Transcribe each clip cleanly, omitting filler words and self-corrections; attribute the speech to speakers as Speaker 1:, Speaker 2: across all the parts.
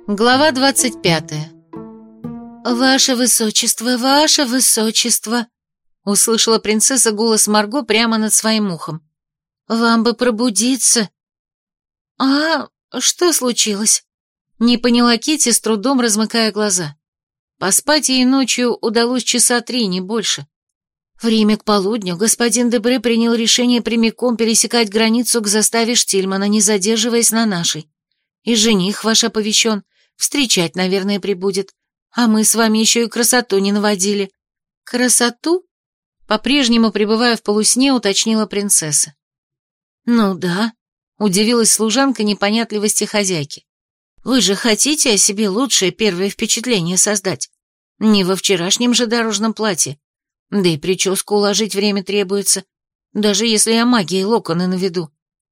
Speaker 1: Глава 25. «Ваше высочество, ваше высочество!» услышала принцесса голос Марго прямо над своим ухом. «Вам бы пробудиться!» «А что случилось?» Не поняла Китти, с трудом размыкая глаза. Поспать ей ночью удалось часа 3, не больше. Время к полудню господин Дебре принял решение прямиком пересекать границу к заставе Штильмана, не задерживаясь на нашей. И жених ваш оповещен, встречать, наверное, прибудет. А мы с вами еще и красоту не наводили». «Красоту?» По-прежнему, пребывая в полусне, уточнила принцесса. «Ну да», — удивилась служанка непонятливости хозяйки. «Вы же хотите о себе лучшее первое впечатление создать? Не во вчерашнем же дорожном платье. Да и прическу уложить время требуется, даже если я магией локоны наведу».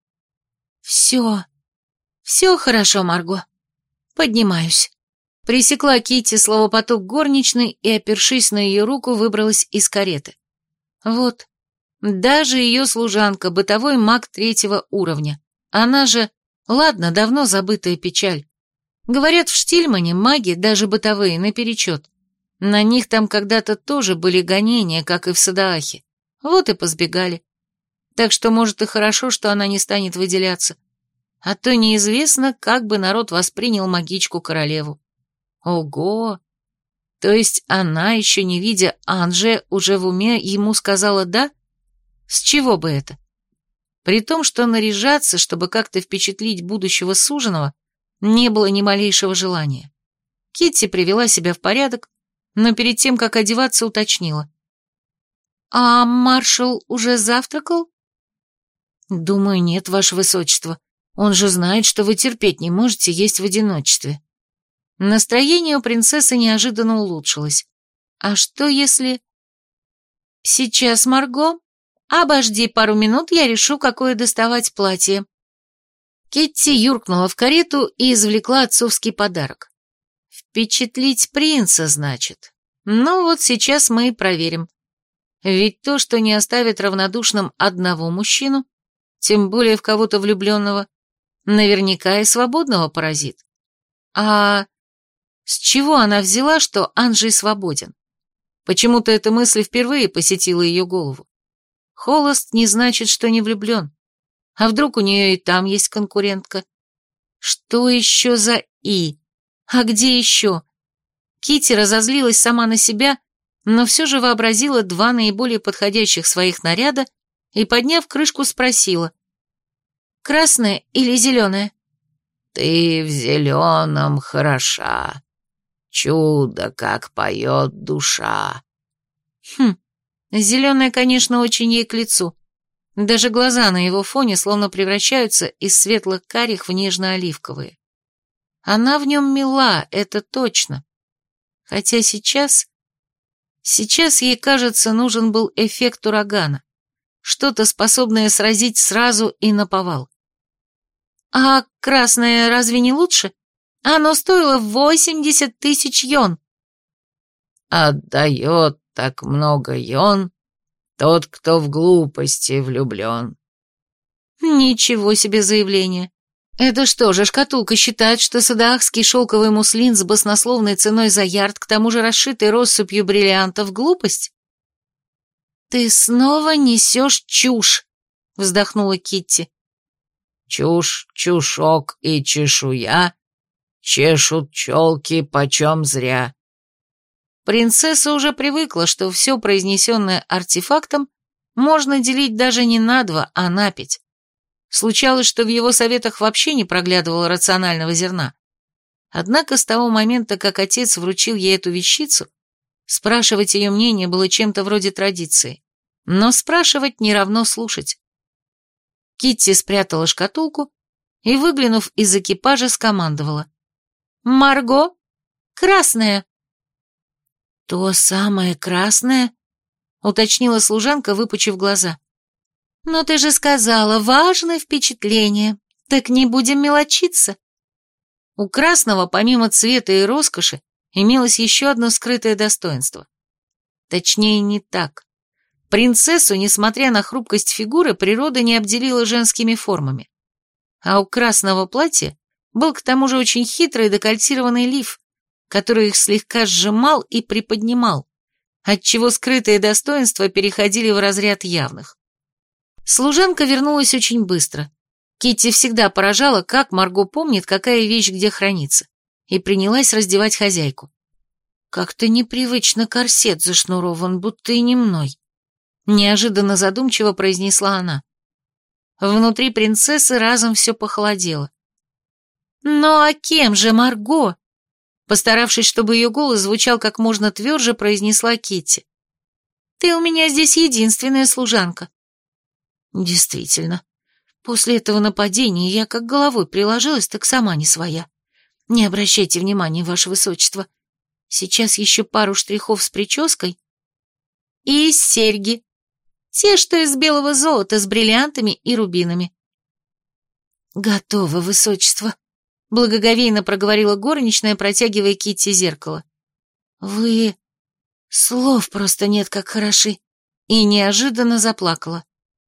Speaker 1: «Все хорошо, Марго. Поднимаюсь». Пресекла Китти словопоток горничной и, опершись на ее руку, выбралась из кареты. Вот, даже ее служанка, бытовой маг 3-го уровня. Она же, ладно, давно забытая печаль. Говорят, в Штильмане маги, даже бытовые, наперечет. На них там когда-то тоже были гонения, как и в Садаахе. Вот и позбегали. Так что, может, и хорошо, что она не станет выделяться. А то неизвестно, как бы народ воспринял магичку-королеву. Ого! То есть она, еще не видя Анже, уже в уме ему сказала «да»? С чего бы это? При том, что наряжаться, чтобы как-то впечатлить будущего суженого, не было ни малейшего желания. Китти привела себя в порядок, но перед тем, как одеваться, уточнила. «А маршал уже завтракал?» «Думаю, нет, ваше высочество. Он же знает, что вы терпеть не можете есть в одиночестве». Настроение у принцессы неожиданно улучшилось. «А что если...» «Сейчас, Марго. Обожди пару минут, я решу, какое доставать платье». Китти юркнула в карету и извлекла отцовский подарок. «Впечатлить принца, значит. Ну вот сейчас мы и проверим. Ведь то, что не оставит равнодушным одного мужчину, тем более в кого-то влюбленного, наверняка и свободного поразит. А с чего она взяла, что Анжей свободен? Почему-то эта мысль впервые посетила ее голову. Холост не значит, что не влюблен. А вдруг у нее и там есть конкурентка? Что еще за «и»? А где еще? Китти разозлилась сама на себя, но все же вообразила 2 наиболее подходящих своих наряда и, подняв крышку, спросила. «Красное или зеленое?»
Speaker 2: «Ты в зеленом хороша. Чудо, как поет душа».
Speaker 1: Зеленое, конечно, очень ей к лицу. Даже глаза на его фоне словно превращаются из светлых карих в нежно-оливковые. Она в нем мила, это точно. Хотя сейчас ей, кажется, нужен был эффект урагана. Что-то, способное сразить сразу и наповал. «А красное разве не лучше? Оно стоило 80 000 йон».
Speaker 2: «Отдает так много йон тот, кто в глупости влюблен».
Speaker 1: Ничего себе заявление. Это что же, шкатулка считает, что садаахский шелковый муслин с баснословной ценой за ярд, к тому же расшитый россыпью бриллиантов, глупость? «Ты снова несешь чушь», — вздохнула Китти.
Speaker 2: «Чушь, чушок и чешуя, чешут челки почем зря».
Speaker 1: Принцесса уже привыкла, что все, произнесенное артефактом, можно делить даже не на 2, а на 5. Случалось, что в его советах вообще не проглядывало рационального зерна. Однако с того момента, как отец вручил ей эту вещицу, спрашивать ее мнение было чем-то вроде традиции. Но спрашивать не равно слушать. Китти спрятала шкатулку и, выглянув из экипажа, скомандовала. «Марго, красное!» «То самое красное?» — уточнила служанка, выпучив глаза. «Но ты же сказала, важное впечатление. Так не будем мелочиться». У красного, помимо цвета и роскоши, имелось еще одно скрытое достоинство. Точнее, не так. Принцессу, несмотря на хрупкость фигуры, природа не обделила женскими формами. А у красного платья был к тому же очень хитрый декольтированный лиф, который их слегка сжимал и приподнимал, отчего скрытые достоинства переходили в разряд явных. Служанка вернулась очень быстро. Китти всегда поражала, как Марго помнит, какая вещь где хранится, и принялась раздевать хозяйку. «Как-то непривычно корсет зашнурован, будто и не мной», — неожиданно задумчиво произнесла она. Внутри принцессы разом все похолодело. «Ну а кем же Марго?» Постаравшись, чтобы ее голос звучал как можно тверже, произнесла Китти. «Ты у меня здесь единственная служанка». «Действительно, после этого нападения я как головой приложилась, так сама не своя. Не обращайте внимания, ваше высочество. Сейчас еще пару штрихов с прической. И серьги. Те, что из белого золота с бриллиантами и рубинами». «Готово, высочество», — благоговейно проговорила горничная, протягивая Китти зеркало. «Вы... слов просто нет, как хороши». И неожиданно заплакала.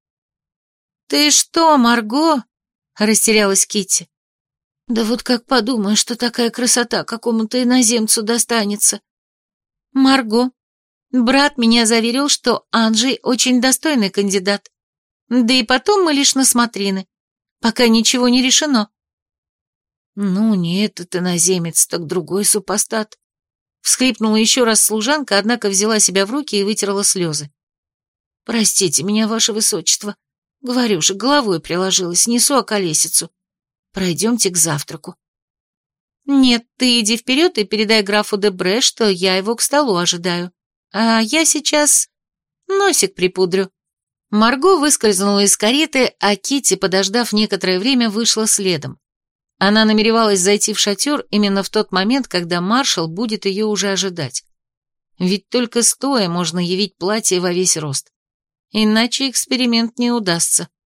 Speaker 1: «Ты что, Марго?» — растерялась Китти. «Да вот как подумаю, что такая красота какому-то иноземцу достанется». «Марго, брат меня заверил, что Анджей очень достойный кандидат. Да и потом мы лишь на смотрины. Пока ничего не решено». «Ну, не этот иноземец, так другой супостат», — всхлипнула еще раз служанка, однако взяла себя в руки и вытерла слезы. «Простите меня, ваше высочество. Говорю же, головой приложилась, несу околесицу. Пройдемте к завтраку». «Нет, ты иди вперед и передай графу Дебре, что я его к столу ожидаю. А я сейчас носик припудрю». Марго выскользнула из кареты, а Китти, подождав некоторое время, вышла следом. Она намеревалась зайти в шатер именно в тот момент, когда маршал будет ее уже ожидать. Ведь только стоя можно явить платье во весь рост. Иначе эксперимент не удастся.